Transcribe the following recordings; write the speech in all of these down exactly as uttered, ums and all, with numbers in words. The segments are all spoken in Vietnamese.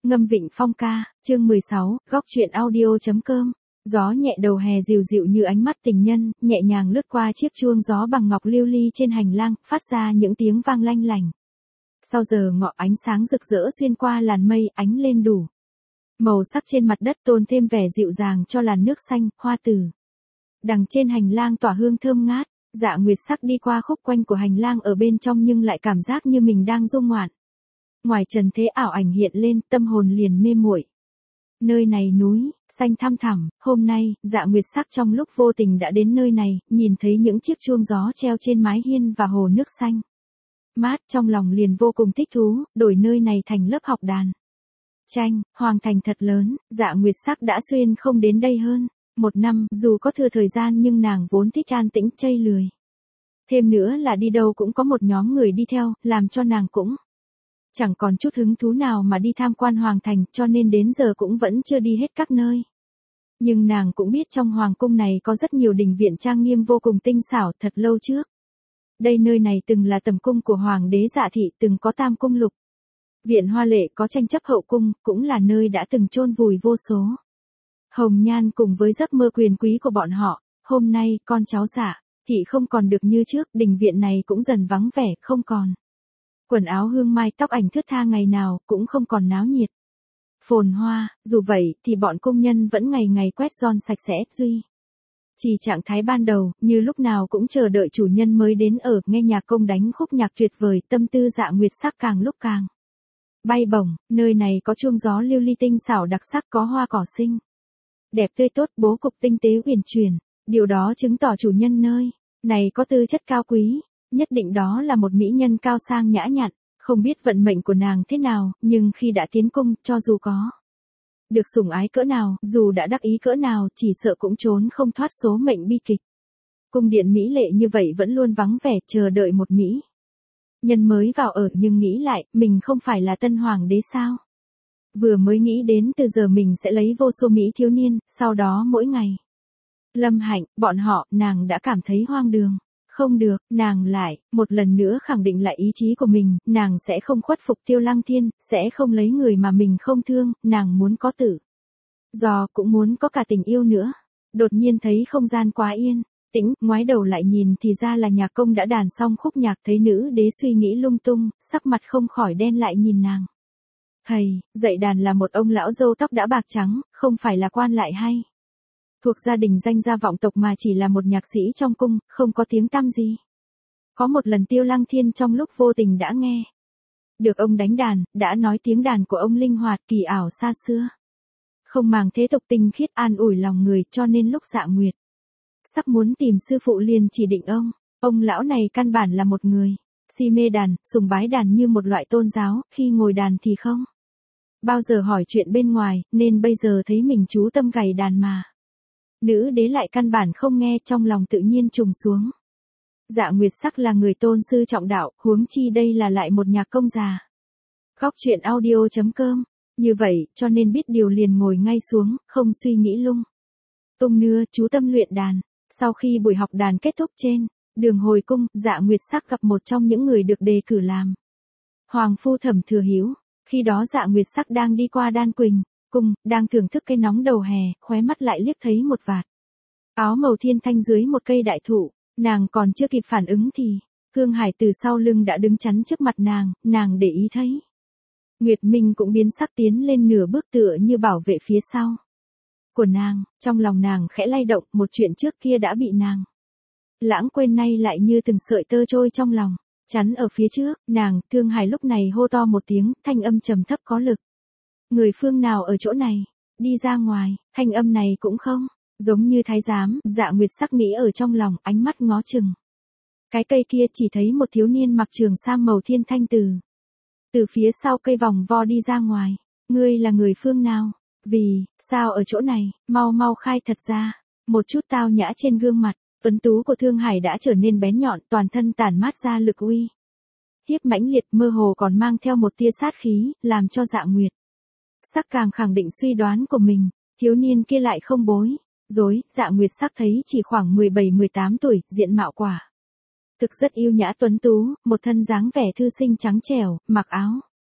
Ngâm Vịnh Phong ca, chương mười sáu, góc truyện audio.com. Gió nhẹ đầu hè dịu dịu như ánh mắt tình nhân, nhẹ nhàng lướt qua chiếc chuông gió bằng ngọc lưu ly trên hành lang, phát ra những tiếng vang lanh lành. Sau giờ ngọ ánh sáng rực rỡ xuyên qua làn mây, ánh lên đủ màu sắc trên mặt đất, tôn thêm vẻ dịu dàng cho làn nước xanh, hoa tử. Đằng trên hành lang tỏa hương thơm ngát, Dạ Nguyệt Sắc đi qua khúc quanh của hành lang ở bên trong nhưng lại cảm giác như mình đang du ngoạn. Ngoài trần thế ảo ảnh hiện lên, tâm hồn liền mê muội. Nơi này núi, xanh thăm thẳm, hôm nay, Dạ Nguyệt Sắc trong lúc vô tình đã đến nơi này, nhìn thấy những chiếc chuông gió treo trên mái hiên và hồ nước xanh mát, trong lòng liền vô cùng thích thú, đổi nơi này thành lớp học đàn tranh. Hoàng thành thật lớn, Dạ Nguyệt Sắc đã xuyên không đến đây hơn một năm, dù có thừa thời gian nhưng nàng vốn thích an tĩnh, chây lười. Thêm nữa là đi đâu cũng có một nhóm người đi theo, làm cho nàng cũng chẳng còn chút hứng thú nào mà đi tham quan hoàng thành, cho nên đến giờ cũng vẫn chưa đi hết các nơi. Nhưng nàng cũng biết trong hoàng cung này có rất nhiều đình viện trang nghiêm vô cùng tinh xảo, thật lâu trước. Đây nơi này từng là tầm cung của hoàng đế Dạ Thị, từng có tam cung lục viện hoa lệ, có tranh chấp hậu cung, cũng là nơi đã từng chôn vùi vô số hồng nhan cùng với giấc mơ quyền quý của bọn họ. Hôm nay, con cháu Dạ Thị không còn được như trước, đình viện này cũng dần vắng vẻ, không còn quần áo hương mai tóc ảnh thướt tha ngày nào, cũng không còn náo nhiệt phồn hoa. Dù vậy thì bọn công nhân vẫn ngày ngày quét dọn sạch sẽ, duy chỉ trạng thái ban đầu, như lúc nào cũng chờ đợi chủ nhân mới đến ở. Nghe nhạc công đánh khúc nhạc tuyệt vời, tâm tư Dạ Nguyệt Sắc càng lúc càng bay bổng. Nơi này có chuông gió lưu ly tinh xảo đặc sắc, có hoa cỏ xinh đẹp tươi tốt, bố cục tinh tế uyển chuyển. Điều đó chứng tỏ chủ nhân nơi này có tư chất cao quý, nhất định đó là một mỹ nhân cao sang nhã nhặn. Không biết vận mệnh của nàng thế nào, nhưng khi đã tiến cung, cho dù có được sủng ái cỡ nào, dù đã đắc ý cỡ nào, chỉ sợ cũng trốn không thoát số mệnh bi kịch. Cung điện mỹ lệ như vậy vẫn luôn vắng vẻ, chờ đợi một mỹ nhân mới vào ở. Nhưng nghĩ lại, mình không phải là tân hoàng đế sao? Vừa mới nghĩ đến từ giờ mình sẽ lấy vô số mỹ thiếu niên, sau đó mỗi ngày lâm hạnh bọn họ, nàng đã cảm thấy hoang đường. Không được, nàng lại một lần nữa khẳng định lại ý chí của mình, nàng sẽ không khuất phục Tiêu Lăng Thiên, sẽ không lấy người mà mình không thương, nàng muốn có tự do, cũng muốn có cả tình yêu nữa. Đột nhiên thấy không gian quá yên tĩnh, ngoái đầu lại nhìn thì ra là nhạc công đã đàn xong khúc nhạc. Thấy nữ đế suy nghĩ lung tung, sắc mặt không khỏi đen lại nhìn nàng. Thầy, dạy đàn là một ông lão râu tóc đã bạc trắng, không phải là quan lại hay thuộc gia đình danh gia vọng tộc, mà chỉ là một nhạc sĩ trong cung, không có tiếng tăm gì. Có một lần Tiêu Lăng Thiên trong lúc vô tình đã nghe được ông đánh đàn, đã nói tiếng đàn của ông linh hoạt, kỳ ảo xa xưa, không màng thế tục, tinh khiết, an ủi lòng người, cho nên lúc Dạ Nguyệt Sắc muốn tìm sư phụ liền chỉ định ông. Ông lão này căn bản là một người si mê đàn, sùng bái đàn như một loại tôn giáo, khi ngồi đàn thì không bao giờ hỏi chuyện bên ngoài, nên bây giờ thấy mình chú tâm gảy đàn mà nữ đế lại căn bản không nghe, trong lòng tự nhiên trùng xuống. Dạ Nguyệt Sắc là người tôn sư trọng đạo, huống chi đây là lại một nhạc công già. Góc truyện audio.com. Như vậy, cho nên biết điều liền ngồi ngay xuống, không suy nghĩ lung tung nữa, chú tâm luyện đàn. Sau khi buổi học đàn kết thúc, trên đường hồi cung, Dạ Nguyệt Sắc gặp một trong những người được đề cử làm hoàng phu Thẩm Thừa Hiếu. Khi đó Dạ Nguyệt Sắc đang đi qua Đan Quỳnh cung, đang thưởng thức cái nóng đầu hè, khóe mắt lại liếc thấy một vạt áo màu thiên thanh dưới một cây đại thụ. Nàng còn chưa kịp phản ứng thì Thương Hải từ sau lưng đã đứng chắn trước mặt nàng. Nàng để ý thấy Nguyệt Minh cũng biến sắc tiến lên nửa bước, tựa như bảo vệ phía sau của nàng. Trong lòng nàng khẽ lay động, một chuyện trước kia đã bị nàng lãng quên nay lại như từng sợi tơ trôi trong lòng. Chắn ở phía trước nàng, Thương Hải lúc này hô to một tiếng, thanh âm trầm thấp có lực. Người phương nào ở chỗ này? Đi ra ngoài. Thanh âm này cũng không giống như thái giám. Dạ Nguyệt Sắc nghĩ ở trong lòng, ánh mắt ngó chừng cái cây kia, chỉ thấy một thiếu niên mặc trường sam màu thiên thanh từ từ phía sau cây vòng vo đi ra ngoài. Ngươi là người phương nào? Vì sao ở chỗ này? Mau mau khai thật ra. Một chút tao nhã trên gương mặt tuấn tú của Thương Hải đã trở nên bén nhọn, toàn thân tản mát ra lực uy hiếp mãnh liệt, mơ hồ còn mang theo một tia sát khí, làm cho Dạ Nguyệt Sắc càng khẳng định suy đoán của mình. Thiếu niên kia lại không bối rối. Dạ Nguyệt Sắc thấy chỉ khoảng mười bảy mười tám tuổi, diện mạo quả thực rất yêu nhã tuấn tú, một thân dáng vẻ thư sinh trắng trẻo, mặc áo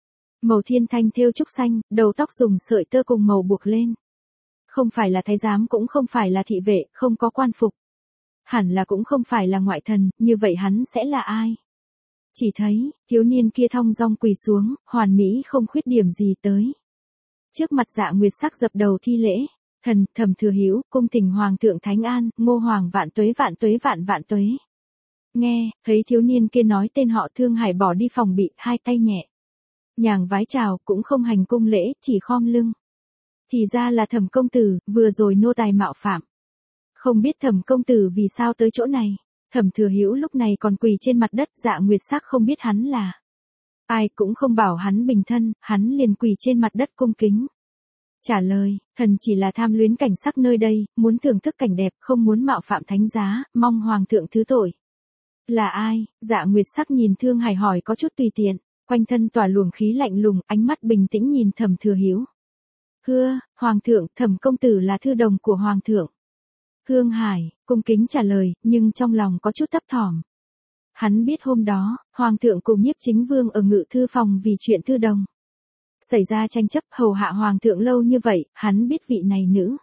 Màu thiên thanh thêu trúc xanh, đầu tóc dùng sợi tơ cùng màu buộc lên. Không phải là thái giám cũng không phải là thị vệ, không có quan phục. Hẳn là cũng không phải là ngoại thần, như vậy hắn sẽ là ai? Chỉ thấy, thiếu niên kia thong dong quỳ xuống, hoàn mỹ không khuyết điểm gì tới. Trước mặt Dạ Nguyệt Sắc dập đầu thi lễ, thần, Thẩm Thừa Hữu, cung thỉnh hoàng thượng thánh an, Ngô hoàng vạn tuế vạn tuế vạn vạn tuế. Nghe, thấy thiếu niên kia nói tên họ Thương Hải bỏ đi phòng bị, hai tay nhẹ nhàng vái chào, cũng không hành cung lễ, chỉ khom lưng. Thì ra là Thẩm công tử, vừa rồi nô tài mạo phạm. Không biết Thẩm công tử vì sao tới chỗ này. Thẩm Thừa Hữu lúc này còn quỳ trên mặt đất, Dạ Nguyệt Sắc không biết hắn là ai, cũng không bảo hắn bình thân, hắn liền quỳ trên mặt đất cung kính. Trả lời, thần chỉ là tham luyến cảnh sắc nơi đây, muốn thưởng thức cảnh đẹp, không muốn mạo phạm thánh giá, mong hoàng thượng thứ tội. Là ai? Dạ Nguyệt Sắc nhìn Thương Hải hỏi có chút tùy tiện, quanh thân tỏa luồng khí lạnh lùng, ánh mắt bình tĩnh nhìn Thẩm Thừa Hữu. Hưa, hoàng thượng, Thẩm công tử là thư đồng của hoàng thượng. Thương Hải, cung kính trả lời, nhưng trong lòng có chút thấp thỏm. Hắn biết hôm đó, hoàng thượng cùng Nhiếp Chính Vương ở ngự thư phòng vì chuyện thư đồng xảy ra tranh chấp hầu hạ hoàng thượng lâu như vậy, hắn biết vị này nữ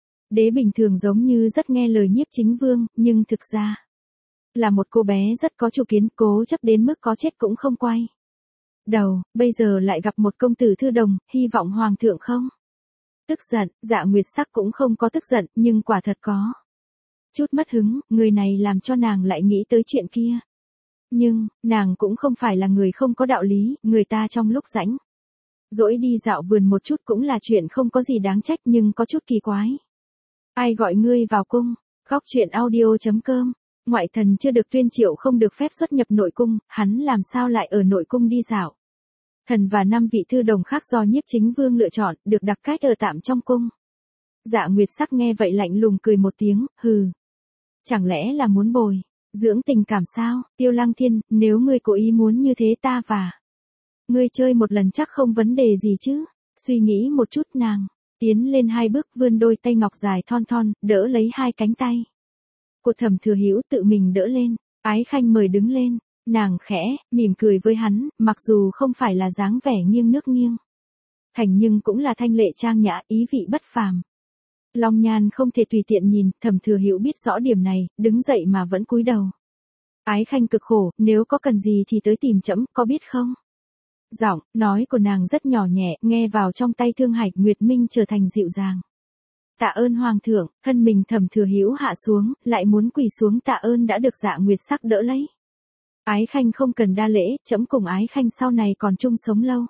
đế bình thường giống như rất nghe lời Nhiếp Chính Vương, nhưng thực ra là một cô bé rất có chủ kiến, cố chấp đến mức có chết cũng không quay đầu, bây giờ lại gặp một công tử thư đồng, hy vọng hoàng thượng không tức giận. Dạ Nguyệt Sắc cũng không có tức giận, nhưng quả thật có chút mất hứng, người này làm cho nàng lại nghĩ tới chuyện kia. Nhưng, nàng cũng không phải là người không có đạo lý, người ta trong lúc rảnh rỗi đi dạo vườn một chút cũng là chuyện không có gì đáng trách, nhưng có chút kỳ quái. Ai gọi ngươi vào cung? Góc truyện audio.com. Ngoại thần chưa được tuyên triệu không được phép xuất nhập nội cung, hắn làm sao lại ở nội cung đi dạo? Thần và năm vị thư đồng khác do Nhiếp Chính Vương lựa chọn, được đặc cách ở tạm trong cung. Dạ Nguyệt Sắc nghe vậy lạnh lùng cười một tiếng, hừ. Chẳng lẽ là muốn bồi dưỡng tình cảm sao? Tiêu Lăng Thiên, nếu ngươi cố ý muốn như thế ta và ngươi chơi một lần chắc không vấn đề gì chứ? Suy nghĩ một chút, nàng tiến lên hai bước, vươn đôi tay ngọc dài thon thon, đỡ lấy hai cánh tay của Thẩm Thừa Hữu, tự mình đỡ lên. Ái Khanh mời đứng lên. Nàng khẽ mỉm cười với hắn, mặc dù không phải là dáng vẻ nghiêng nước nghiêng thành, nhưng cũng là thanh lệ trang nhã, ý vị bất phàm. Long Nhan không thể tùy tiện nhìn, Thẩm Thừa Hữu biết rõ điểm này, đứng dậy mà vẫn cúi đầu. Ái Khanh cực khổ, nếu có cần gì thì tới tìm trẫm, có biết không? Giọng nói của nàng rất nhỏ nhẹ, nghe vào trong tay Thương Hải, Nguyệt Minh trở thành dịu dàng. Tạ ơn hoàng thượng. Thân mình Thẩm Thừa Hữu hạ xuống, lại muốn quỳ xuống tạ ơn đã được Dạ Nguyệt Sắc đỡ lấy. Ái Khanh không cần đa lễ, trẫm cùng Ái Khanh sau này còn chung sống lâu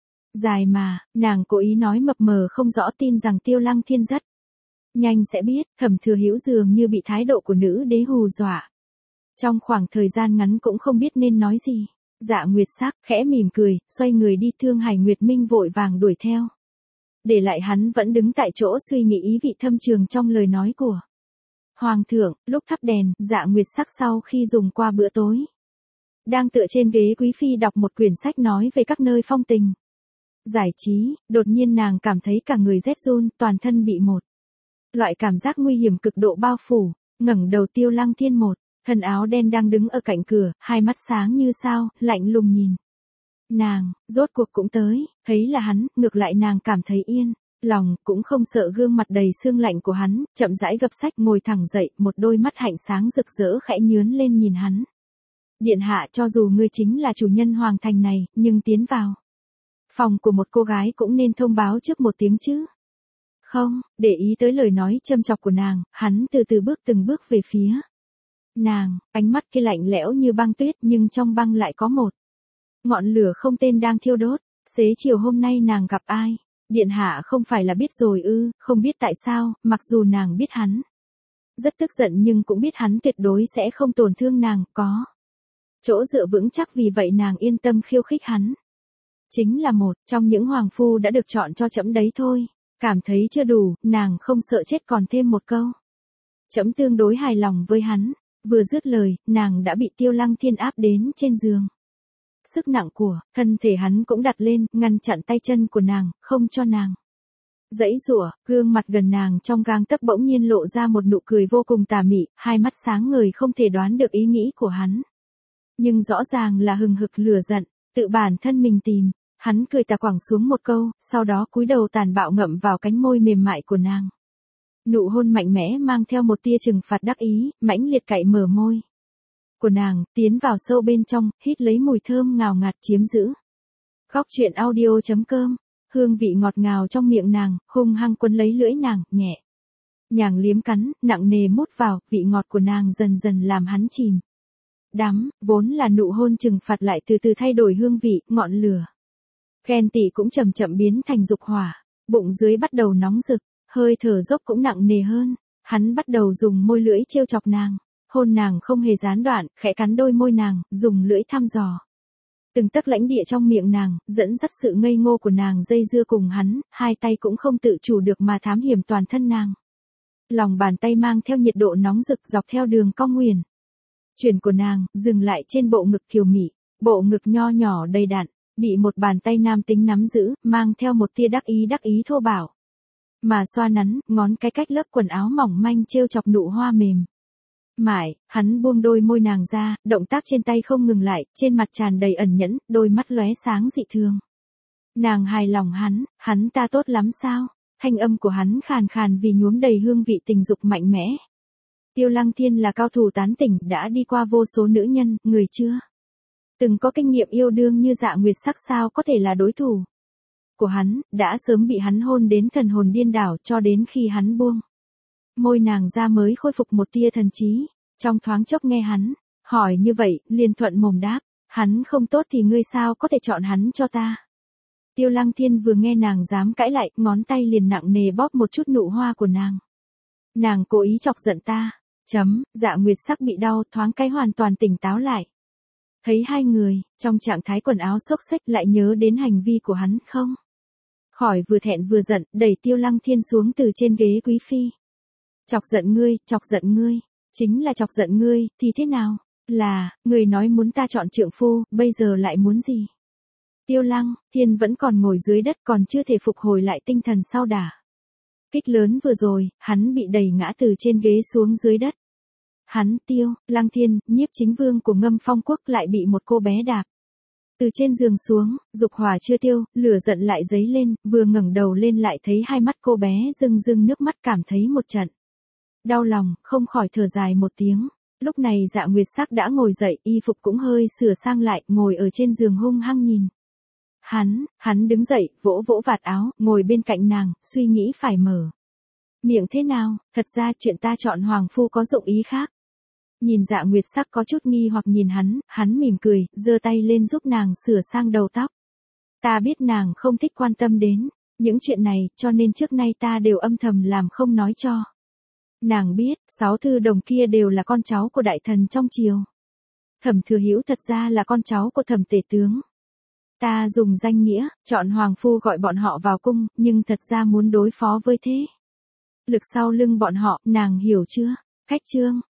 dài mà. Nàng cố ý nói mập mờ không rõ, tin rằng Tiêu Lăng Thiên rất nhanh sẽ biết. Thẩm Thừa Hữu dường như bị thái độ của nữ đế hù dọa, trong khoảng thời gian ngắn cũng không biết nên nói gì. Dạ Nguyệt Sắc khẽ mỉm cười, xoay người đi. Thương Hải, Nguyệt Minh vội vàng đuổi theo, để lại hắn vẫn đứng tại chỗ suy nghĩ ý vị thâm trường trong lời nói của hoàng thượng. Lúc thắp đèn, Dạ Nguyệt Sắc sau khi dùng qua bữa tối, đang tựa trên ghế quý phi đọc một quyển sách nói về các nơi phong tình giải trí, đột nhiên nàng cảm thấy cả người rét run, toàn thân bị một loại cảm giác nguy hiểm cực độ bao phủ. Ngẩng đầu, Tiêu Lăng Thiên một thân áo đen đang đứng ở cạnh cửa, hai mắt sáng như sao, lạnh lùng nhìn nàng. Rốt cuộc cũng tới, thấy là hắn, ngược lại nàng cảm thấy yên lòng, cũng không sợ gương mặt đầy sương lạnh của hắn, chậm rãi gập sách ngồi thẳng dậy, một đôi mắt hạnh sáng rực rỡ khẽ nhướn lên nhìn hắn. Điện hạ, cho dù ngươi chính là chủ nhân hoàng thành này, nhưng tiến vào phòng của một cô gái cũng nên thông báo trước một tiếng chứ. Không, để ý tới lời nói châm chọc của nàng, hắn từ từ bước từng bước về phía nàng, ánh mắt kia lạnh lẽo như băng tuyết, nhưng trong băng lại có một ngọn lửa không tên đang thiêu đốt. Xế chiều hôm nay nàng gặp ai? Điện hạ không phải là biết rồi ư? Không biết tại sao, mặc dù nàng biết hắn rất tức giận nhưng cũng biết hắn tuyệt đối sẽ không tổn thương nàng, có chỗ dựa vững chắc, vì vậy nàng yên tâm khiêu khích hắn. Chính là một trong những hoàng phu đã được chọn cho trẫm đấy thôi. Cảm thấy chưa đủ, nàng không sợ chết còn thêm một câu. Trẫm tương đối hài lòng với hắn. Vừa dứt lời, nàng đã bị Tiêu Lăng Thiên áp đến trên giường. Sức nặng của thân thể hắn cũng đặt lên, ngăn chặn tay chân của nàng, không cho nàng giãy giụa. Gương mặt gần nàng trong gang tấc bỗng nhiên lộ ra một nụ cười vô cùng tà mị, hai mắt sáng ngời không thể đoán được ý nghĩ của hắn. Nhưng rõ ràng là hừng hực lửa giận, tự bản thân mình tìm Hắn cười tà quẳng xuống một câu, sau đó cúi đầu tàn bạo ngậm vào cánh môi mềm mại của nàng. Nụ hôn mạnh mẽ mang theo một tia trừng phạt đắc ý, mãnh liệt cạy mở môi của nàng, tiến vào sâu bên trong, hít lấy mùi thơm ngào ngạt chiếm giữ. Góc truyện audio chấm com, hương vị ngọt ngào trong miệng nàng, hung hăng quấn lấy lưỡi nàng, nhẹ nhàng liếm cắn, nặng nề mút vào, vị ngọt của nàng dần dần làm hắn chìm đắm, vốn là nụ hôn trừng phạt lại từ từ thay đổi hương vị, ngọn lửa ghen tị cũng chậm chậm biến thành dục hỏa, bụng dưới bắt đầu nóng rực, hơi thở dốc cũng nặng nề hơn, hắn bắt đầu dùng môi lưỡi trêu chọc nàng, hôn nàng không hề gián đoạn, khẽ cắn đôi môi nàng, dùng lưỡi thăm dò từng tấc lãnh địa trong miệng nàng, dẫn dắt sự ngây ngô của nàng dây dưa cùng hắn, hai tay cũng không tự chủ được mà thám hiểm toàn thân nàng. Lòng bàn tay mang theo nhiệt độ nóng rực dọc theo đường cong nguyền chuyển của nàng, dừng lại trên bộ ngực kiều mị, bộ ngực nho nhỏ đầy đặn, bị một bàn tay nam tính nắm giữ, mang theo một tia đắc ý đắc ý thô bạo. Mà xoa nắn, ngón cái cách lớp quần áo mỏng manh trêu chọc nụ hoa mềm. Mãi, hắn buông đôi môi nàng ra, động tác trên tay không ngừng lại, trên mặt tràn đầy ẩn nhẫn, đôi mắt lóe sáng dị thường. Nàng hài lòng hắn, hắn ta tốt lắm sao? Thanh âm của hắn khàn khàn vì nhuốm đầy hương vị tình dục mạnh mẽ. Tiêu Lăng Thiên là cao thủ tán tỉnh, đã đi qua vô số nữ nhân, người chưa từng có kinh nghiệm yêu đương như Dạ Nguyệt Sắc sao có thể là đối thủ của hắn, đã sớm bị hắn hôn đến thần hồn điên đảo cho đến khi hắn buông môi nàng ra mới khôi phục một tia thần trí, trong thoáng chốc nghe hắn hỏi như vậy, liền thuận mồm đáp, hắn không tốt thì ngươi sao có thể chọn hắn cho ta. Tiêu Lăng Thiên vừa nghe nàng dám cãi lại, ngón tay liền nặng nề bóp một chút nụ hoa của nàng. Nàng cố ý chọc giận ta, chấm, Dạ Nguyệt Sắc bị đau thoáng cái hoàn toàn tỉnh táo lại. Thấy hai người, trong trạng thái quần áo xốc xếch lại nhớ đến hành vi của hắn không khỏi vừa thẹn vừa giận, đẩy Tiêu Lăng Thiên xuống từ trên ghế quý phi. Chọc giận ngươi, chọc giận ngươi, chính là chọc giận ngươi, thì thế nào? Là, người nói muốn ta chọn trượng phu, bây giờ lại muốn gì? Tiêu Lăng Thiên vẫn còn ngồi dưới đất, còn chưa thể phục hồi lại tinh thần sau đả kích lớn vừa rồi, hắn bị đẩy ngã từ trên ghế xuống dưới đất. Hắn, Tiêu Lăng Thiên, nhiếp chính vương của Ngâm Phong Quốc lại bị một cô bé đạp từ trên giường xuống, dục hỏa chưa tiêu, lửa giận lại dấy lên, vừa ngẩng đầu lên lại thấy hai mắt cô bé rưng rưng nước mắt, cảm thấy một trận đau lòng, không khỏi thở dài một tiếng. Lúc này Dạ Nguyệt Sắc đã ngồi dậy, y phục cũng hơi sửa sang lại, ngồi ở trên giường hung hăng nhìn hắn. Hắn đứng dậy, vỗ vỗ vạt áo, ngồi bên cạnh nàng, suy nghĩ phải mở miệng thế nào. Thật ra chuyện ta chọn hoàng phu có dụng ý khác. Nhìn Dạ Nguyệt Sắc có chút nghi hoặc nhìn hắn, hắn mỉm cười, giơ tay lên giúp nàng sửa sang đầu tóc. Ta biết nàng không thích quan tâm đến những chuyện này, cho nên trước nay ta đều âm thầm làm không nói cho nàng biết. Sáu thư đồng kia đều là con cháu của đại thần trong triều. Thẩm Thừa Hữu thật ra là con cháu của Thẩm Tể tướng. Ta dùng danh nghĩa chọn hoàng phu gọi bọn họ vào cung, nhưng thật ra muốn đối phó với thế lực sau lưng bọn họ, nàng hiểu chưa? Khách trương